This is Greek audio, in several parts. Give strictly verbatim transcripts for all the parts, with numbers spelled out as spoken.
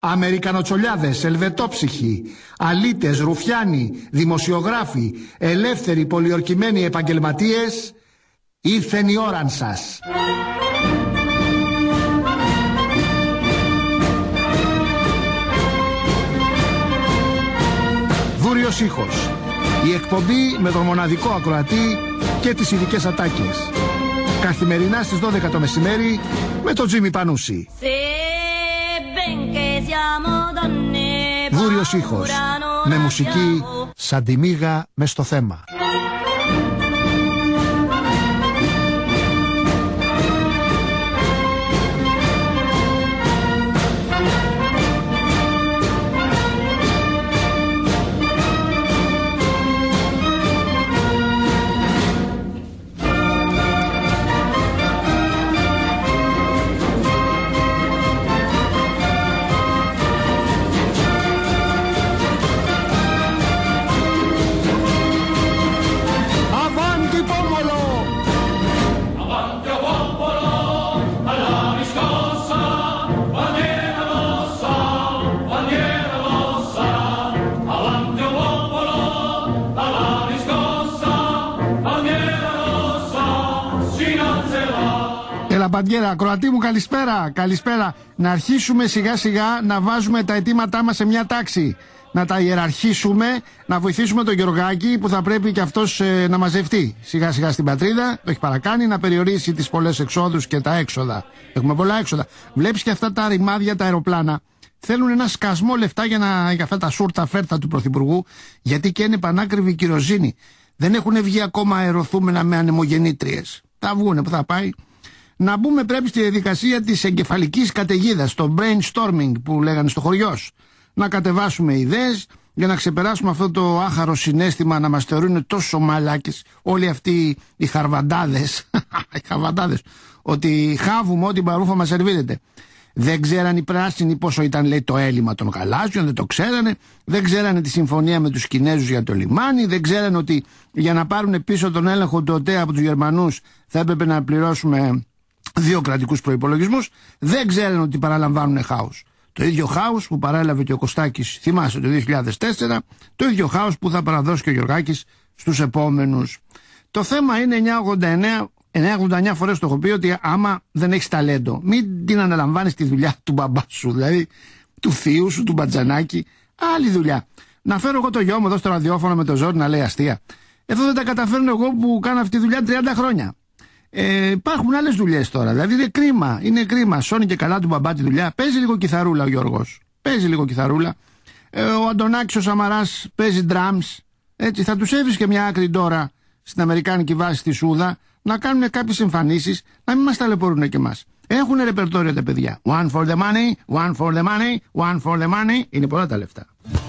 Αμερικανοτσολιάδες, ελβετόψυχοι, αλήτες, ρουφιάνοι, δημοσιογράφοι, ελεύθεροι πολιορκημένοι επαγγελματίες, ήρθεν η ώραν σας. Βούριος ήχος. Η εκπομπή με τον μοναδικό ακροατή και τις ειδικές ατάκες. Καθημερινά στις δώδεκα το μεσημέρι με τον Τζίμι Πανούση. Βούριος ήχος. Με μουσική σαν τη μύγα μες στο θέμα. Παντιέρα, ακροατή μου, καλησπέρα, καλησπέρα. Να αρχίσουμε σιγά σιγά να βάζουμε τα αιτήματά μας σε μια τάξη. Να τα ιεραρχήσουμε, να βοηθήσουμε τον Γεωργάκη που θα πρέπει και αυτός ε, να μαζευτεί σιγά σιγά στην πατρίδα. Το έχει παρακάνει, να περιορίσει τις πολλές εξόδους και τα έξοδα. Έχουμε πολλά έξοδα. Βλέπεις και αυτά τα ρημάδια, τα αεροπλάνα. Θέλουν ένα σκασμό λεφτά για, να, για αυτά τα σούρτα φέρτα του Πρωθυπουργού, γιατί και είναι πανάκριβη κυροζήνη. Δεν έχουν βγει ακόμα αεροθούμενα με ανεμογεννήτριες. Θα βγουνε, που θα πάει. Να μπούμε πρέπει στη διαδικασία της εγκεφαλικής καταιγίδας, το brainstorming που λέγανε στο χωριό. Να κατεβάσουμε ιδέες για να ξεπεράσουμε αυτό το άχαρο συναίσθημα να μας θεωρούν τόσο μαλάκες όλοι αυτοί οι χαρβαντάδες, οι χαρβαντάδες, ότι χάβουμε ό,τι παρούφα μας σερβίρεται. Δεν ξέραν οι πράσινοι πόσο ήταν, λέει, το έλλειμμα των γαλάζιων, δεν το ξέρανε. Δεν ξέρανε τη συμφωνία με τους Κινέζους για το λιμάνι. Δεν ξέρανε ότι για να πάρουν πίσω τον έλεγχο του ΟΤΕ από τους Γερμανούς θα έπρεπε να πληρώσουμε δύο κρατικούς προϋπολογισμούς. Δεν ξέρανε ότι παραλαμβάνουν χάος. Το ίδιο χάος που παρέλαβε και ο Κωστάκης, θυμάσαι, το δύο χιλιάδες τέσσερα, το ίδιο χάος που θα παραδώσει και ο Γεωργάκης στους επόμενους. Το θέμα είναι εννιακόσια ογδόντα εννέα φορές το έχω πει ότι άμα δεν έχεις ταλέντο, μην την αναλαμβάνεις τη δουλειά του μπαμπά σου, δηλαδή του θείου σου, του Μπατζανάκη, άλλη δουλειά. Να φέρω εγώ το γιο μου εδώ στο ραδιόφωνο με το ζόρι να λέει αστεία. Εδώ δεν τα καταφέρνω εγώ που κάνω αυτή τη δουλειά τριάντα χρόνια. Ε, υπάρχουν άλλες δουλειές τώρα. Δηλαδή είναι κρίμα, είναι κρίμα. Σώνει και καλά του μπαμπά τη δουλειά. Παίζει λίγο κιθαρούλα ο Γιώργος. Παίζει λίγο κιθαρούλα. Ε, ο Αντωνάκης ο Σαμαράς παίζει drums. Έτσι, θα τους έβρισκε μια άκρη τώρα στην αμερικάνικη βάση στη Σούδα να κάνουν κάποιες εμφανίσεις, να μην μας ταλαιπωρούν και εμάς. Έχουν ρεπερτόριο τα παιδιά. One for the money, one for the money, one for the money. Είναι πολλά τα λεφτά.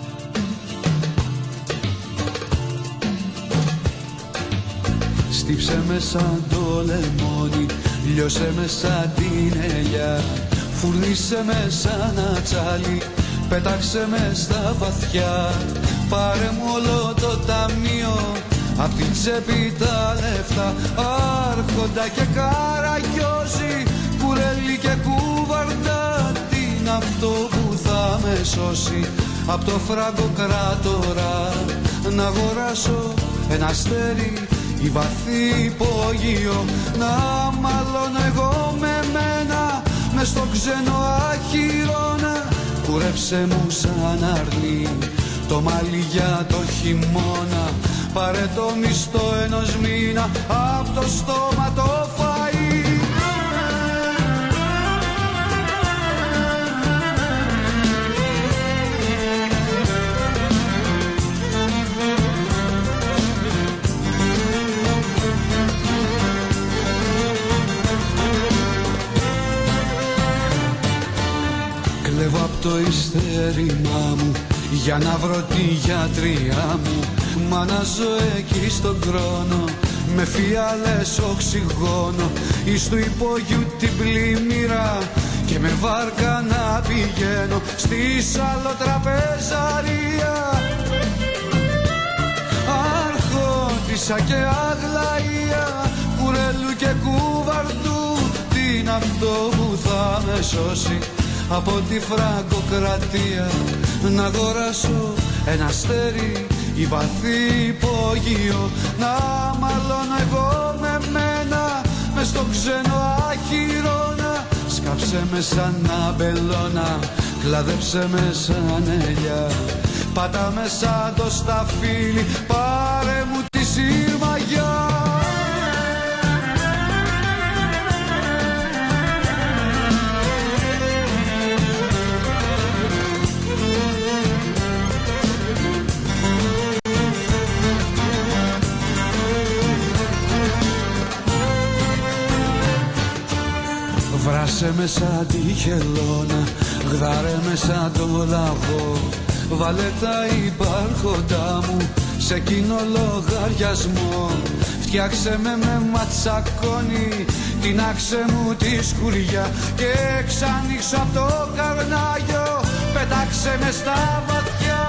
Στύψε με σαν το λεμόνι, λιώσε με σαν την ελιά, φουρνίσε με σαν ατσάλι, πέταξε με στα βαθιά. Πάρε μου όλο το ταμείο, απ' την τσέπη τα λεφτά. Άρχοντα και καραγιόζη, κουρέλι και κουβαρτά. Τι είναι αυτό που θα με σώσει απ' το φραγκοκράτορα? Να αγοράσω ένα αστέρι ή βαθύ υπόγειο, να μαλώνω εγώ με μένα μες στο ξένο αχυρώνα. Κουρέψε μου σαν αρνί το μαλλί για το χειμώνα. Πάρε το μισθό ενός μήνα απ' το στόμα το φαΐ. Κλέβω απ' το υστερημά μου για να βρω τη γιατριά μου. Μα να ζω εκεί στον χρόνο με φιάλες οξυγόνο, εις του υπόγειου την πλημμύρα και με βάρκα να πηγαίνω στη Σαλοτραπεζαρία. Αρχόντισσα και Αγλαία, κουρέλου και κουβαρτού. Τι είναι αυτό που θα με σώσει από τη Φραγκοκρατία, να αγοράσω ένα αστέρι ή βαθύ υπόγειο, να μαλώνω εγώ με μένα μες στο ξένο άχυρώνα. Σκάψε με σαν αμπελώνα, κλάδεψε με σαν ελιά, πάτα με σαν το σταφύλι, πάρε μου τη σύρμαγιά. Βράσε με σαν τη χελώνα, γδάρε με σαν το λαγό, βάλε τα υπάρχοντά μου σε κοινό λογαριασμό. Φτιάξε με με ματσακόνι, τινάξε μου τη σκουριά και ξανοίξω απ' το καρνάγιο, πετάξε με στα βαθιά.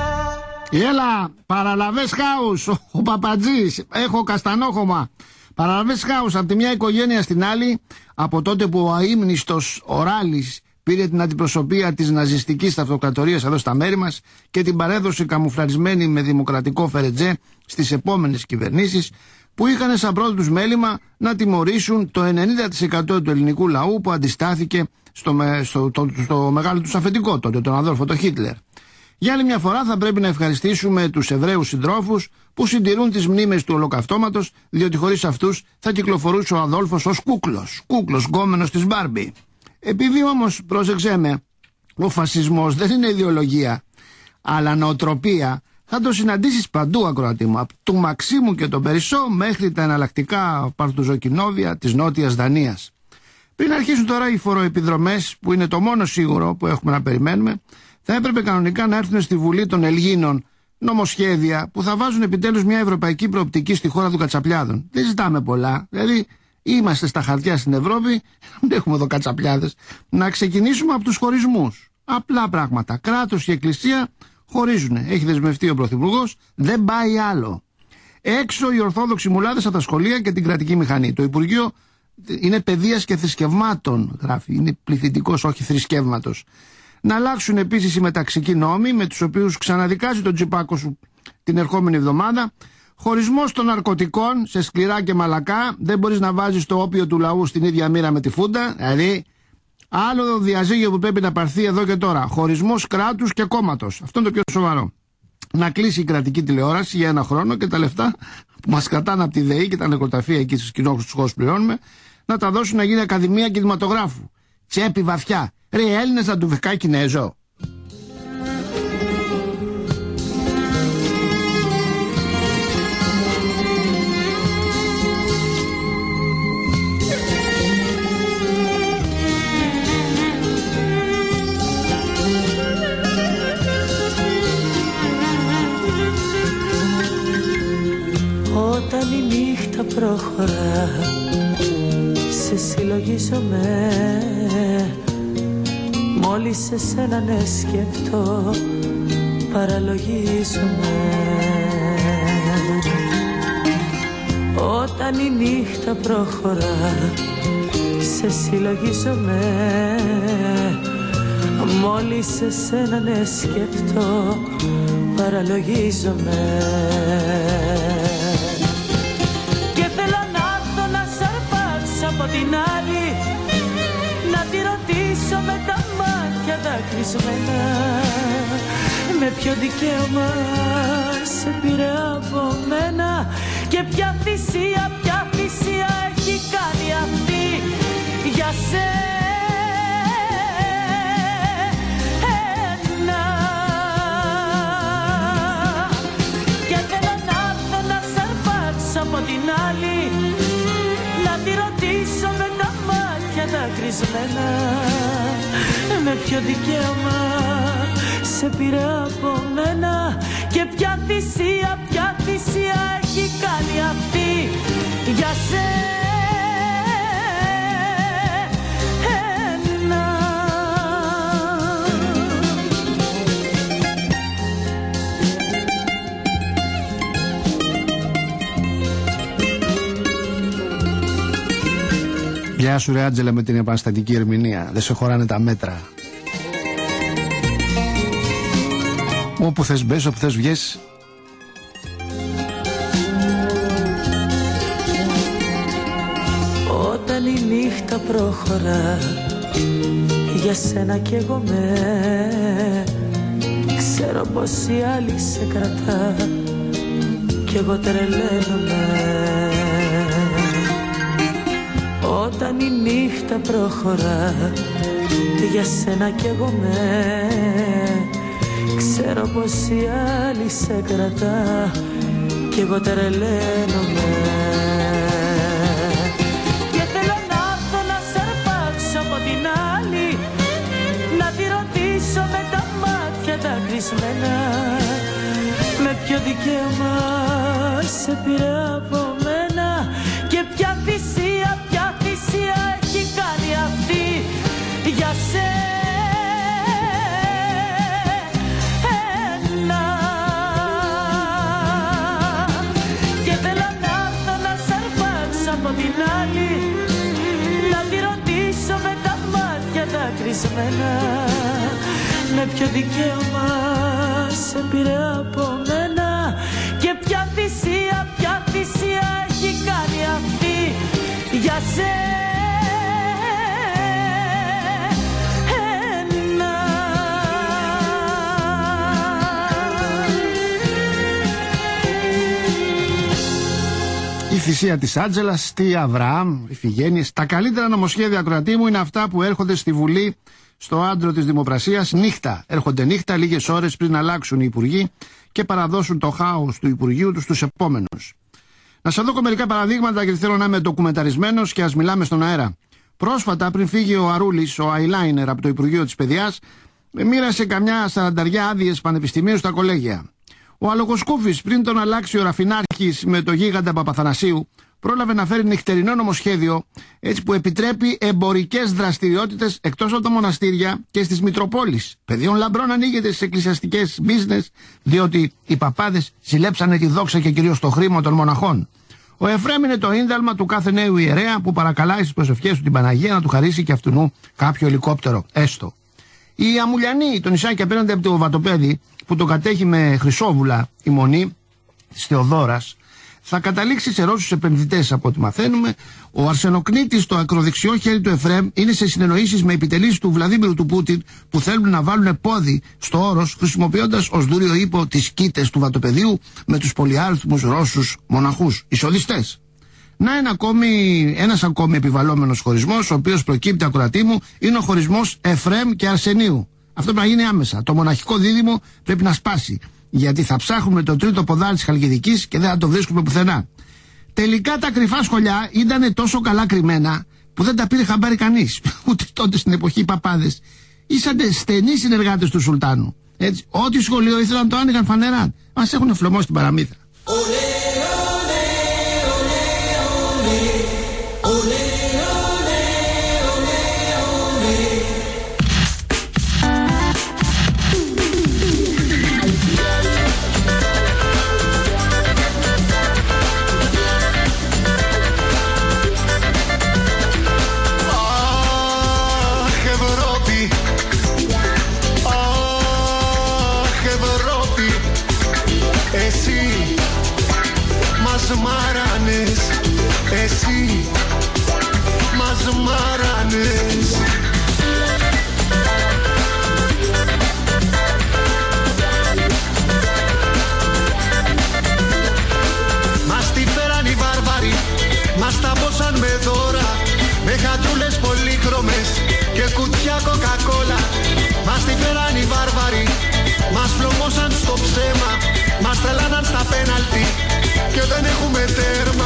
Έλα, παραλαβές χάους, ο Παπατζής, έχω καστανόχωμα. Παραλαβές χάους από τη μια οικογένεια στην άλλη, από τότε που ο αείμνηστος Οράλης πήρε την αντιπροσωπεία της ναζιστικής αυτοκρατορίας εδώ στα μέρη μας και την παρέδωσε καμουφλαρισμένη με δημοκρατικό φερετζέ στις επόμενες κυβερνήσεις, που είχαν σαν πρώτο τους μέλημα να τιμωρήσουν το ενενήντα τοις εκατό του ελληνικού λαού που αντιστάθηκε στο, στο, στο, στο μεγάλο τους αφεντικό τότε, τον αδόλφο τον Χίτλερ. Για άλλη μια φορά θα πρέπει να ευχαριστήσουμε τους Εβραίους συντρόφους που συντηρούν τις μνήμες του Ολοκαυτώματος, διότι χωρίς αυτούς θα κυκλοφορούσε ο Αδόλφος ως κούκλος, κούκλος γκόμενος της Μπάρμπι. Επειδή όμως, πρόσεξέ με, ο φασισμός δεν είναι ιδεολογία, αλλά νοοτροπία, θα το συναντήσεις παντού, ακροατή μου, από του Μαξίμου και τον Περισσό μέχρι τα εναλλακτικά παρτουζοκοινόβια της Νότιας Δανίας. Πριν αρχίσουν τώρα οι φοροεπιδρομές, που είναι το μόνο σίγουρο που έχουμε να περιμένουμε, θα έπρεπε κανονικά να έρθουν στη Βουλή των Ελλήνων νομοσχέδια που θα βάζουν επιτέλους μια ευρωπαϊκή προοπτική στη χώρα των κατσαπλιάδων. Δεν ζητάμε πολλά. Δηλαδή, είμαστε στα χαρτιά στην Ευρώπη, δεν έχουμε εδώ κατσαπλιάδες. Να ξεκινήσουμε από τους χωρισμούς. Απλά πράγματα. Κράτος και εκκλησία χωρίζουν. Έχει δεσμευτεί ο Πρωθυπουργός, δεν πάει άλλο. Έξω οι Ορθόδοξοι μουλάδες από τα σχολεία και την κρατική μηχανή. Το Υπουργείο είναι παιδείας και θρησκευμάτων, γράφει. Είναι πληθυντικός, όχι θρησκεύματος. Να αλλάξουν επίσης οι μεταξικοί νόμοι, με τους οποίους ξαναδικάζει τον Τζιπάκο σου την ερχόμενη εβδομάδα. Χωρισμός των ναρκωτικών σε σκληρά και μαλακά. Δεν μπορείς να βάζεις το όπιο του λαού στην ίδια μοίρα με τη φούντα. Δηλαδή, άλλο διαζύγιο που πρέπει να πάρθει εδώ και τώρα. Χωρισμός κράτους και κόμματος. Αυτό είναι το πιο σοβαρό. Να κλείσει η κρατική τηλεόραση για ένα χρόνο και τα λεφτά που μας κρατάνε από τη ΔΕΗ και τα νεκροταφεία εκεί στους κοινόχρηστους χώρους πληρώνουμε, να τα δώσουν να γίνει Ακαδημία Κινηματογράφου. Τσέπη βαθιά. Ρε Έλληνες να του βεκάει Κινέζο. Όταν η νύχτα προχωρά, σε συλλογίζομαι. Μόλις σε σένα ναι σκεφτώ, παραλογίζομαι. Όταν η νύχτα προχωρά, σε συλλογίζομαι. Μόλις σε σένα ναι σκεφτώ, παραλογίζομαι. Και θέλω να έρθω να σ' αρπάξω από την άλλη, να τη ρωτήσω με τα μάτια δακρυσμένα, με ποιο δικαίωμα σε πήρε από μένα και ποια θυσία, ποια θυσία έχει κάνει αυτή για σένα. Και θέλω να έρθω να σ' αρπάξω από την άλλη, να τη ρωτήσω με τα μάτια δακρυσμένα, με ποιο δικαίωμα σε πήρε από μένα και ποια θυσία, ποια θυσία έχει κάνει αυτή για σένα. Γεια σου ρε Άντζελα με την επαναστατική ερμηνεία. Δεν σε χωράνε τα μέτρα. Όπου θες μπες, όπου θες βγες. Όταν η νύχτα προχωρά, για σένα κι εγώ με, ξέρω πως η άλλη σε κρατά κι εγώ τρελαίνομαι. Όταν η νύχτα προχωρά, για σένα κι εγώ με, ξέρω πως η άλλη σε κρατά κι εγώ τρελαίνομαι. Και θέλω να έρθω να σε αρπάξω από την άλλη, να τη ρωτήσω με τα μάτια τα κρυσμένα, με ποιο δικαίωμα σε πήρε από μένα και ποια θυσία, ποια θυσία έχει κάνει αυτή για σένα. Και θέλω να έρθω να σε αρπάξω από την άλλη, να τη ρωτήσω με τα μάτια τα κρυσμένα, με ποιο δικαίωμα σε πήρε από μένα και ποια θυσία, ποια θυσία έχει κάνει αυτή για σένα. Η θυσία της Άντζελας, τι Αβραάμ, Ιφηγένειες. Τα καλύτερα νομοσχέδια, ακροατή μου, είναι αυτά που έρχονται στη Βουλή στο άντρο της Δημοπρασίας νύχτα. Έρχονται νύχτα, λίγες ώρες πριν αλλάξουν οι υπουργοί και παραδώσουν το χάος του Υπουργείου τους στους επόμενους. Να σας δώσω μερικά παραδείγματα, γιατί θέλω να είμαι ντοκουμενταρισμένος και ας μιλάμε στον αέρα. Πρόσφατα, πριν φύγει ο Αρούλης, ο eyeliner από το Υπουργείο της Παιδείας, μοίρασε καμιά σαρανταριά άδειες πανεπιστημίου στα κολέγια. Ο Αλογοσκούφης, πριν τον αλλάξει ο Ραφινάρχης με το γίγαντα Παπαθανασίου, πρόλαβε να φέρει νυχτερινό νομοσχέδιο, έτσι, που επιτρέπει εμπορικές δραστηριότητες εκτός από τα μοναστήρια και στις Μητροπόλεις. Πεδίων λαμπρών ανοίγεται στις εκκλησιαστικές business, διότι οι παπάδες συλλέψανε τη δόξα και κυρίως το χρήμα των μοναχών. Ο Εφραίμ είναι το ίνταλμα του κάθε νέου ιερέα που παρακαλάει στις προσευχές του την Παναγία να του χαρίσει και αυτουνού κάποιο ελικόπτερο, έστω. Η Αμουλιανή, το νησάκι απέναντι από το Βατοπέδι, που το κατέχει με χρυσόβουλα η μονή της Θεοδόρας, θα καταλήξει σε Ρώσους επενδυτές από ό,τι μαθαίνουμε. Ο Αρσενοκνήτης, το ακροδεξιό χέρι του Εφραίμ, είναι σε συνεννοήσεις με επιτελείς του Βλαδίμηρου του Πούτιν, που θέλουν να βάλουν πόδι στο όρος, χρησιμοποιώντας ως δούριο ύπο τις κήτες του Βατοπεδίου με τους πολυάριθμους Ρώσους μοναχούς, εισοδιστές. Να ένα ακόμη, ένας ακόμη επιβαλλόμενος χωρισμός, ο οποίος προκύπτει, ακροατή μου, είναι ο χωρισμός Εφραίμ και Αρσενίου. Αυτό πρέπει να γίνει άμεσα. Το μοναχικό δίδυμο πρέπει να σπάσει. Γιατί θα ψάχνουμε το τρίτο ποδάρι της Χαλκιδικής και δεν θα το βρίσκουμε πουθενά. Τελικά τα κρυφά σχολιά ήταν τόσο καλά κρυμμένα που δεν τα πήρε χαμπάρι κανείς. Ούτε τότε στην εποχή οι παπάδες ήσαντε στενοί συνεργάτες του Σουλτάνου. Έτσι, ό,τι σχολείο ήθελαν το άνοιγαν φανερά. Μας έχουν φλωμώσει την παραμύθα. Μάρανες, εσύ μας μάρανες. Μας τη φέραν οι βάρβαροι, μας τα πόσαν με δώρα, με χατρούλες πολύχρωμες και κουτιά κοκακόλα. Μας τη φέραν οι βάρβαροι, μας φλωμώσαν στο ψέμα, μας τρελάναν στα πέναλτι και δεν έχουμε τέρμα.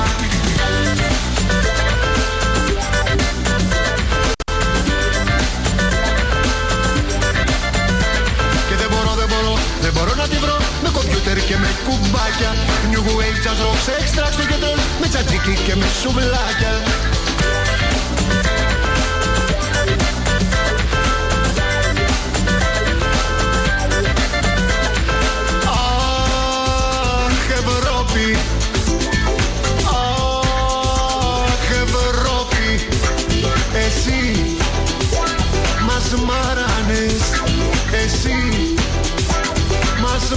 Και δεν μπορώ, δεν μπορώ, δεν μπορώ να τη βρω με κομπιούτερ και με κουμπάκια. New Wave, Jazz Rock, Extra στο κέντρο, με τσατζίκι και με σουβλάκια. Εσύ μας μάρανες, εσύ μας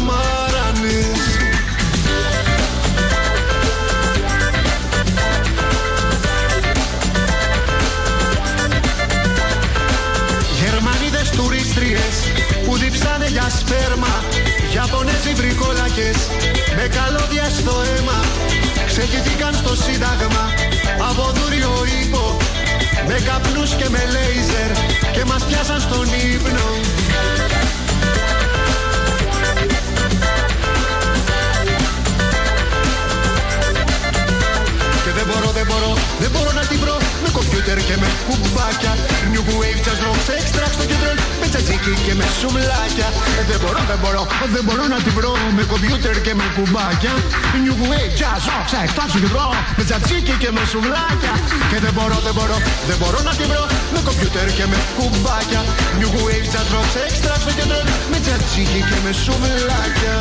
για σπέρμα. Ιαπωνέζοι βρικόλακες με καλώδια στο αίμα. Ξεγηθήκαν στο Σύνταγμα από δούριο ύπο, με καπνούς και με λέιζερ και μας πιάσαν στον ύπνο. Και δεν μπορώ, δεν μπορώ, δεν μπορώ να τη βρω με κομπιούτερ και με κουμπάκια. New wave, jazz rock, sex, track στο κέντρο, με τσατζίκι και με σουβλάκια. Δεν μπορώ, δεν μπορώ, δεν μπορώ να τη βρω με κομπιούτερ και με κουμπάκια. New wave, jazz rock, sex, track στο κέντρο, με τσατζίκι και με σουβλάκια. Και δεν μπορώ, δεν μπορώ, δεν μπορώ να τη βρω με κομπιούτερ και με κουμπάκια. New wave, jazz rock, sex, track στο κέντρο, με τσατζίκι και με σουβλάκια.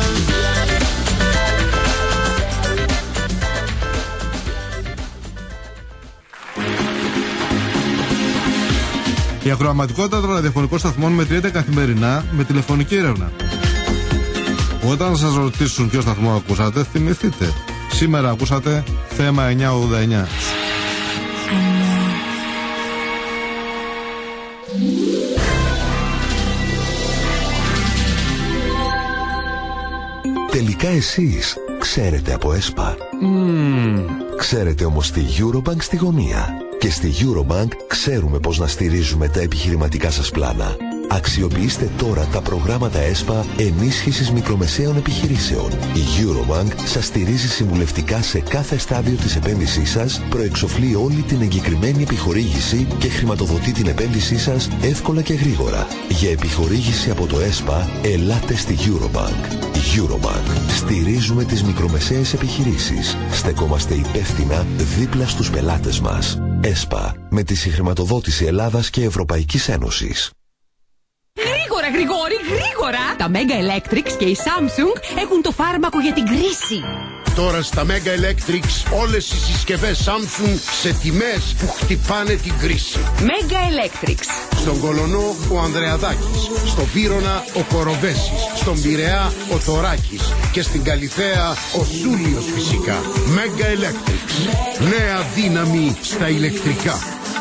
Η ακροαματικότητα των ραδιοφωνικών σταθμών μετριέται καθημερινά με τηλεφωνική έρευνα. Όταν σας ρωτήσουν ποιο σταθμό ακούσατε, θυμηθείτε. Σήμερα ακούσατε θέμα εννιακόσια ογδόντα εννιά. Τελικά εσείς ξέρετε από ΕΣΠΑ. Mm. Ξέρετε όμως τη Eurobank στη γωνία. Και στη Eurobank ξέρουμε πώς να στηρίζουμε τα επιχειρηματικά σας πλάνα. Αξιοποιήστε τώρα τα προγράμματα ΕΣΠΑ ενίσχυσης μικρομεσαίων επιχειρήσεων. Η Eurobank σας στηρίζει συμβουλευτικά σε κάθε στάδιο της επένδυσής σας, προεξοφλεί όλη την εγκεκριμένη επιχορήγηση και χρηματοδοτεί την επένδυσή σας εύκολα και γρήγορα. Για επιχορήγηση από το ΕΣΠΑ, ελάτε στη Eurobank. Eurobank. Στηρίζουμε τις μικρομεσαίες επιχειρήσεις. Στεκόμαστε υπεύθυνα δίπλα στους πελάτες μας. ΕΣΠΑ. Με τη συγχρηματοδότηση Ελλάδας και Ευρωπαϊκής Ένωσης. Γρήγορα, Γρηγόρη, γρήγορα! Τα Mega Electrics και η Samsung έχουν το φάρμακο για την κρίση. Τώρα στα Mega Electrics όλες οι συσκευές Samsung σε τιμές που χτυπάνε την κρίση. Mega Electrics. Στον Κολονό ο Ανδρεαδάκης, στον Βύρωνα ο Κοροβέσης, στον Πειραιά ο Θωράκης και στην Καλιθέα ο Σούλιος φυσικά. Mega Electrics. Νέα δύναμη στα ηλεκτρικά.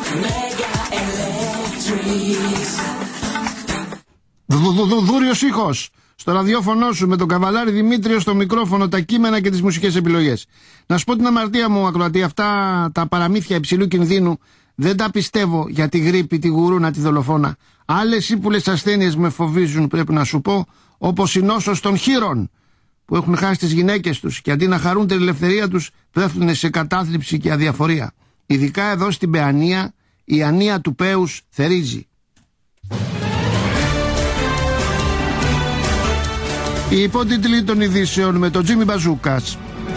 Δούριος ήχος στο ραδιόφωνο σου με τον Καβαλάρη Δημήτριο στο μικρόφωνο, τα κείμενα και τις μουσικές επιλογές. Να σου πω την αμαρτία μου, ακροατή, αυτά τα παραμύθια υψηλού κινδύνου δεν τα πιστεύω για τη γρίπη, τη γουρούνα, τη δολοφόνα. Άλλες ύπουλες ασθένειες με φοβίζουν, πρέπει να σου πω, όπως η νόσος των χείρων που έχουν χάσει τις γυναίκες τους και αντί να χαρούν την ελευθερία τους πέφτουν σε κατάθλιψη και αδιαφορία. Ειδικά εδώ στην Παιανία η ανία του πέους θερίζει. Οι υπότιτλοι των ειδήσεων με τον Τζίμι Μπαζούκας.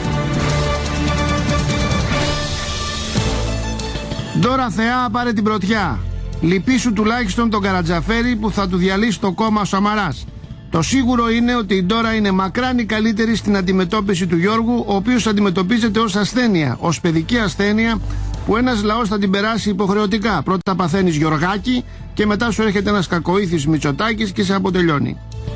Ντόρα Θεά, πάρε την πρωτιά. Λυπήσου τουλάχιστον τον Καρατζαφέρη που θα του διαλύσει το κόμμα ο Σαμαράς. Το σίγουρο είναι ότι η Ντόρα είναι μακράν η καλύτερη στην αντιμετώπιση του Γιώργου, ο οποίος αντιμετωπίζεται ως ασθένεια, ως παιδική ασθένεια που ένας λαός θα την περάσει υποχρεωτικά. Πρώτα παθαίνεις Γιωργάκη και μετά σου έρχεται ένας κακοήθης Μητσοτάκης και σε αποτελειώνει.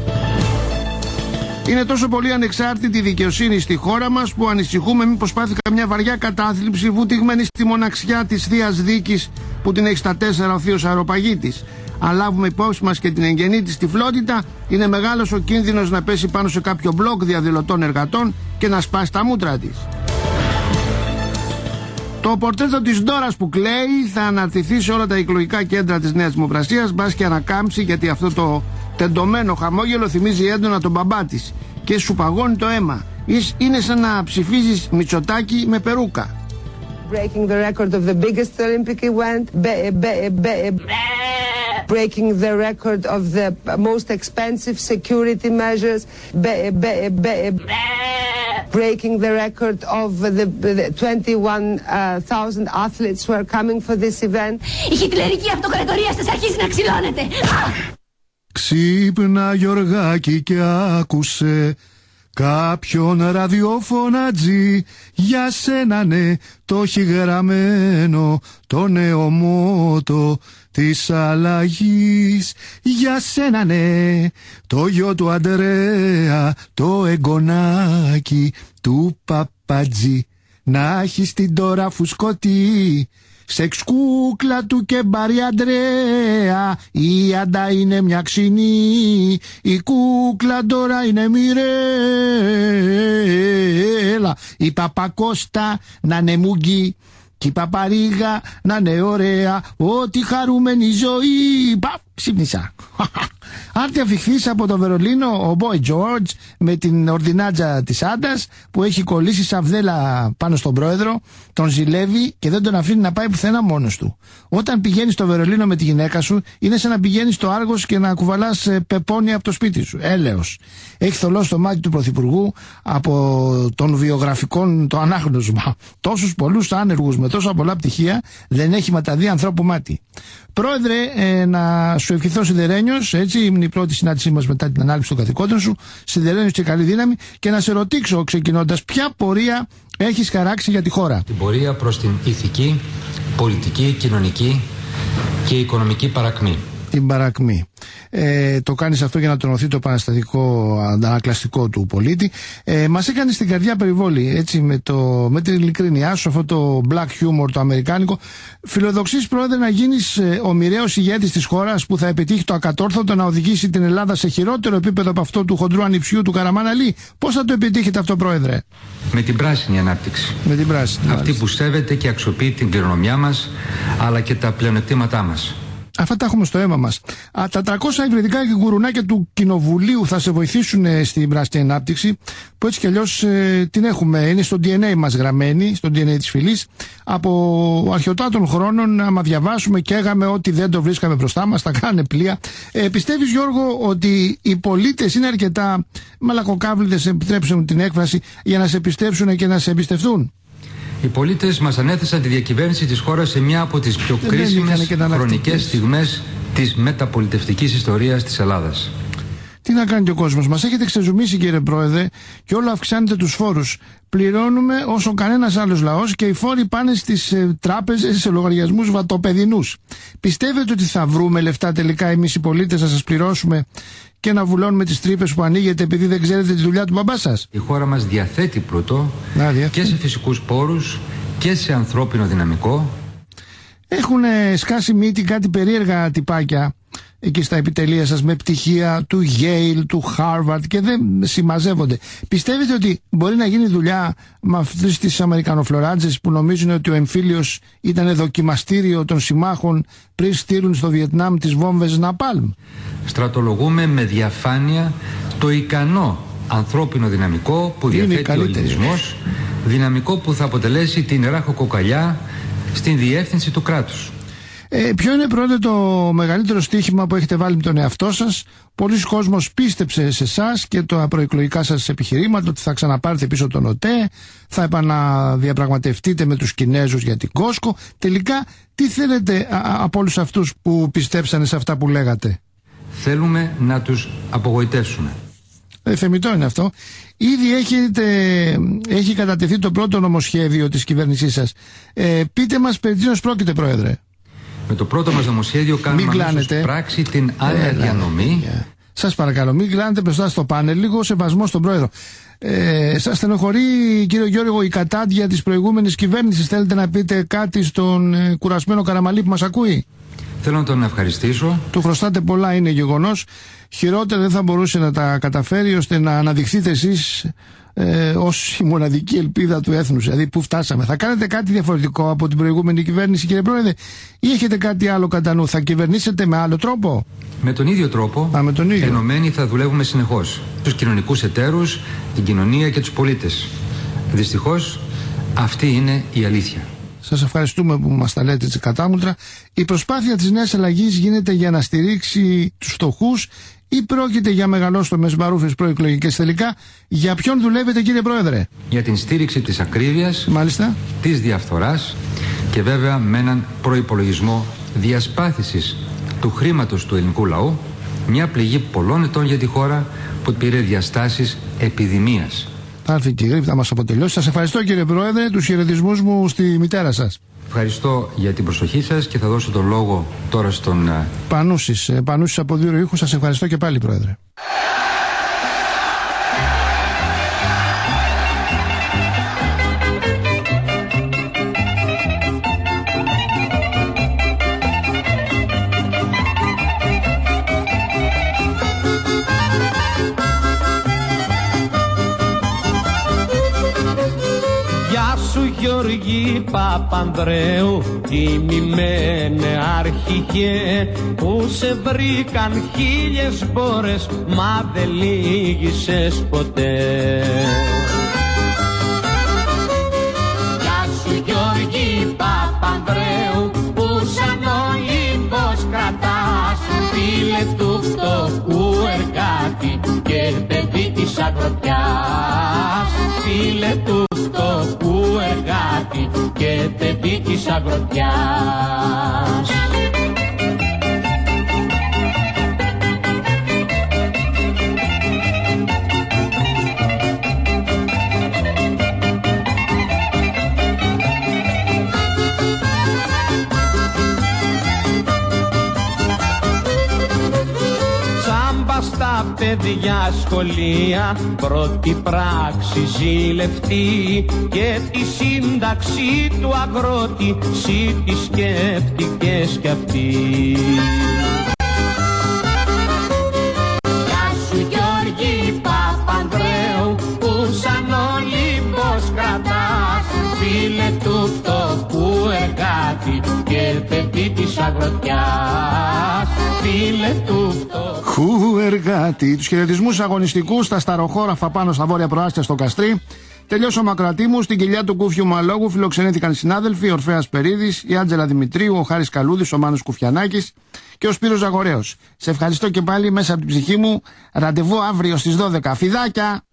Είναι τόσο πολύ ανεξάρτητη η δικαιοσύνη στη χώρα μας που ανησυχούμε μήπως πάθει καμιά βαριά κατάθλιψη βουτυγμένη στη μοναξιά της θείας δίκης που την έχει στα τέσσερα ο θείος Αεροπαγίτης. Αν λάβουμε υπόψη μας και την εγγενή της τυφλότητα, είναι μεγάλος ο κίνδυνος να πέσει πάνω σε κάποιο μπλοκ διαδηλωτών εργατών και να σπάσει τα μούτρα της. Το πορτρέτο της Ντόρας που κλαίει θα αναρτηθεί σε όλα τα εκλογικά κέντρα της Νέας Δημοκρασίας, μπας και ανακάμψει, γιατί αυτό το τεντωμένο χαμόγελο θυμίζει έντονα τον μπαμπά της και σου παγώνει το αίμα. Είναι σαν να ψηφίζεις Μητσοτάκη με περούκα. Breaking the record of the biggest Olympic event, be, be, be, breaking the record of the most expensive security measures, be, be, be, breaking the record of the, the twenty-one thousand athletes who are coming for this event. Η χιτλερική αυτοκρατορία σας αρχίζει να ξυλώνεται. Ξύπνα Γιωργάκη και άκουσε κάποιον ραδιοφωνατζή, για σένα ναι το έχει γραμμένο το νέο μότο της αλλαγής. Για σένα ναι το γιο του Αντρέα, το εγγονάκι του Παπατζή, να έχεις την τώρα φουσκωτή Σεξ κούκλα του και μπάρι Αντρέα, η Άντα είναι μια ξινή, η κούκλα τώρα είναι Μιρέλα, η Παπακώστα να είναι μούγκη και η Παπαρίγα να είναι ωραία, ό,τι χαρούμενη ζωή. Παπ, ξύπνησα. Άρτη αφιχθείς από το Βερολίνο ο Boy George με την ορδινάτζα της Άντας που έχει κολλήσει σαβδέλα πάνω στον πρόεδρο, τον ζηλεύει και δεν τον αφήνει να πάει πουθενά μόνος του. Όταν πηγαίνεις στο Βερολίνο με τη γυναίκα σου είναι σαν να πηγαίνεις στο Άργος και να κουβαλάς πεπόνια από το σπίτι σου. Έλεος. Έχει θολώσει το μάτι του Πρωθυπουργού από των βιογραφικών το ανάγνωσμα. Τόσους πολλούς άνεργους με τόσα πολλά πτυχία δεν έχει ματαδεί ανθρώπου μάτι. Πρόεδρε, ε, να σου ευχηθώ σιδερένιος, έτσι είναι η πρώτη συνάντησή μας μετά την ανάληψη των καθηκόντων σου, σιδερένιος και καλή δύναμη, και να σε ρωτήσω ξεκινώντας ποια πορεία έχεις χαράξει για τη χώρα. Την πορεία προς την ηθική, πολιτική, κοινωνική και οικονομική παρακμή. Την παρακμή. Ε, το κάνεις αυτό για να τονωθεί το επαναστατικό αντανακλαστικό του πολίτη. Ε, μας έκανε στην καρδιά περιβόλη, έτσι, με, το, με την ειλικρίνειά σου, αυτό το black humor το αμερικάνικο. Φιλοδοξείς, πρόεδρε, να γίνεις ε, ο μοιραίος ηγέτης της χώρας που θα επιτύχει το ακατόρθωτο να οδηγήσει την Ελλάδα σε χειρότερο επίπεδο από αυτό του χοντρού ανιψιού του Καραμάν Αλή. Πώς θα το επιτύχετε αυτό, πρόεδρε? Με την πράσινη ανάπτυξη. Με την πράσινη. Αυτή που σέβεται και αξιοποιεί την κληρονομιά μας, αλλά και τα πλεονεκτήματά μας. Αυτά τα έχουμε στο αίμα μας. Α, τα τριακόσια υβριδικά και γουρουνάκια του Κοινοβουλίου θα σε βοηθήσουν ε, στην πράσινη ανάπτυξη, που έτσι κι αλλιώς ε, την έχουμε. Είναι στο ντι εν έι μας γραμμένη, στο ντι εν έι της φυλής. Από αρχαιοτάτων χρόνων, άμα διαβάσουμε και έγαμε ότι δεν το βρίσκαμε μπροστά μας, τα κάνε πλοία. Ε, πιστεύεις, Γιώργο, ότι οι πολίτες είναι αρκετά μαλακοκάβλητες, επιτρέψτε μου την έκφραση, για να σε πιστέψουν και να σε εμπιστευτούν? Οι πολίτες μας ανέθεσαν τη διακυβέρνηση της χώρας σε μια από τις πιο δεν κρίσιμες χρονικές στιγμές της μεταπολιτευτικής ιστορίας της Ελλάδας. Τι να κάνει και ο κόσμος μας? Έχετε ξεζουμίσει, κύριε Πρόεδρε, και όλο αυξάνετε τους φόρους. Πληρώνουμε όσο κανένας άλλος λαός και οι φόροι πάνε στις ε, τράπεζες, σε λογαριασμούς βατοπεδινούς. Πιστεύετε ότι θα βρούμε λεφτά τελικά εμείς οι πολίτες να σας πληρώσουμε και να βουλώνουμε τις τρύπες που ανοίγετε επειδή δεν ξέρετε τη δουλειά του μπαμπά σας? Η χώρα μας διαθέτει πλούτο και σε φυσικούς πόρους και σε ανθρώπινο δυναμικό. Έχουν σκάσει μύτη κάτι περίεργα τυπάκια εκεί στα επιτελεία σας με πτυχία του Yale, του Harvard και δεν συμμαζεύονται. Πιστεύετε ότι μπορεί να γίνει δουλειά με αυτές τις Αμερικανοφλωράτζες που νομίζουν ότι ο εμφύλιος ήταν δοκιμαστήριο των συμμάχων πριν στείλουν στο Βιετνάμ τις βόμβες Ναπάλμ? Στρατολογούμε με διαφάνεια το ικανό ανθρώπινο δυναμικό που διαθέτει ο ελληνισμός, δυναμικό που θα αποτελέσει την ράχοκοκαλιά στην διεύθυνση του κράτους. Ε, ποιο είναι, πρώτα, το μεγαλύτερο στοίχημα που έχετε βάλει με τον εαυτό σας? Πολλοί κόσμος πίστεψε σε εσάς και τα προεκλογικά σας επιχειρήματα ότι θα ξαναπάρετε πίσω τον ΟΤΕ, θα επαναδιαπραγματευτείτε με τους Κινέζους για την Κόσκο. Τελικά, τι θέλετε α, από όλους αυτούς που πιστέψανε σε αυτά που λέγατε? Θέλουμε να τους απογοητεύσουμε. Ε, θεμιτό είναι αυτό. Ήδη έχετε, έχει κατατεθεί το πρώτο νομοσχέδιο της κυβέρνησής σας. Ε, πείτε μας περί τίνος πρόκειται, Πρόεδρε. Με το πρώτο μας νομοσχέδιο κάνουμε αμέσως πράξη την αναδιανομή. Σας παρακαλώ, μην κλάνετε μπροστά στο πάνελ, λίγο σεβασμό στον Πρόεδρο. Ε, σας στενοχωρεί, κύριο Γιώργο, η κατάντια της προηγούμενης κυβέρνησης? Θέλετε να πείτε κάτι στον ε, κουρασμένο Καραμαλή που μας ακούει? Θέλω να τον ευχαριστήσω. Του χρωστάτε πολλά, είναι γεγονός. Χειρότερα δεν θα μπορούσε να τα καταφέρει ώστε να αναδειχθείτε εσείς ε, ως η μοναδική ελπίδα του έθνους. Δηλαδή, πού φτάσαμε? Θα κάνετε κάτι διαφορετικό από την προηγούμενη κυβέρνηση, κύριε Πρόεδρε, ή έχετε κάτι άλλο κατά νου? Θα κυβερνήσετε με άλλο τρόπο? Με τον ίδιο τρόπο. Α, με τον ίδιο. Ενωμένοι θα δουλεύουμε συνεχώς. Τους κοινωνικούς εταίρους, την κοινωνία και τους πολίτες. Δυστυχώς, αυτή είναι η αλήθεια. Σας ευχαριστούμε που μας τα λέτε έτσι κατάμουλτρα. Η προσπάθεια της νέας αλλαγής γίνεται για να στηρίξει τους φτωχούς ή πρόκειται για μεγαλόστομες μπαρούφες προεκλογικές? Τελικά, για ποιον δουλεύετε, κύριε Πρόεδρε? Για την στήριξη της ακρίβειας, μάλιστα, της διαφθοράς και βέβαια με έναν προϋπολογισμό διασπάθησης του χρήματος του ελληνικού λαού, μια πληγή πολλών ετών για τη χώρα που πήρε διαστάσεις επιδημίας. Θα έρθει και η γρήπη, θα μας αποτελειώσει. Σας ευχαριστώ, κύριε Πρόεδρε, τους χαιρετισμούς μου στη μητέρα σας. Ευχαριστώ για την προσοχή σας και θα δώσω τον λόγο τώρα στον Πανούσης, Πανούσης από δύο ήχους. Σας ευχαριστώ και πάλι, Πρόεδρε. Γιώργη Παπανδρέου, τιμημένε αρχηγέ, που σε βρήκαν χίλιες μπόρες, μα δεν λύγησες ποτέ. Γεια σου Γιώργη Παπανδρέου, που σαν Ολύμπος κρατάς, φίλε του φτωχού εργάτη και παιδί της αγροτιάς. Φίλε του φτωχού εργάτη και παιδί της αγροτιάς. Στα παιδιά σχολεία πρώτη πράξη ζηλευτή και τη σύνταξη του αγρότη σύ τη σκέφτηκες κι αυτή. Γεια σου Γιώργη Παπανδρέου, που σαν Ολύμπος κρατάς, φίλε του φτωχού εργάτη και παιδί της αγροτιάς. Φίλε του φτωχού εργάτη. Τους χαιρετισμούς αγωνιστικούς στα σταροχώραφα πάνω στα βόρεια προάστια στο Καστρί. Τελειώσε ο Μακροατήμου, στην κοιλιά του Κούφιου Μαλόγου φιλοξενήθηκαν συνάδελφοι, ο Ορφέας Περίδης, η Άντζελα Δημητρίου, ο Χάρης Καλούδης, ο Μάνος Κουφιανάκης και ο Σπύρος Ζαγορέος. Σε ευχαριστώ και πάλι μέσα από την ψυχή μου. Ραντεβού αύριο στις δώδεκα. Φιδάκια!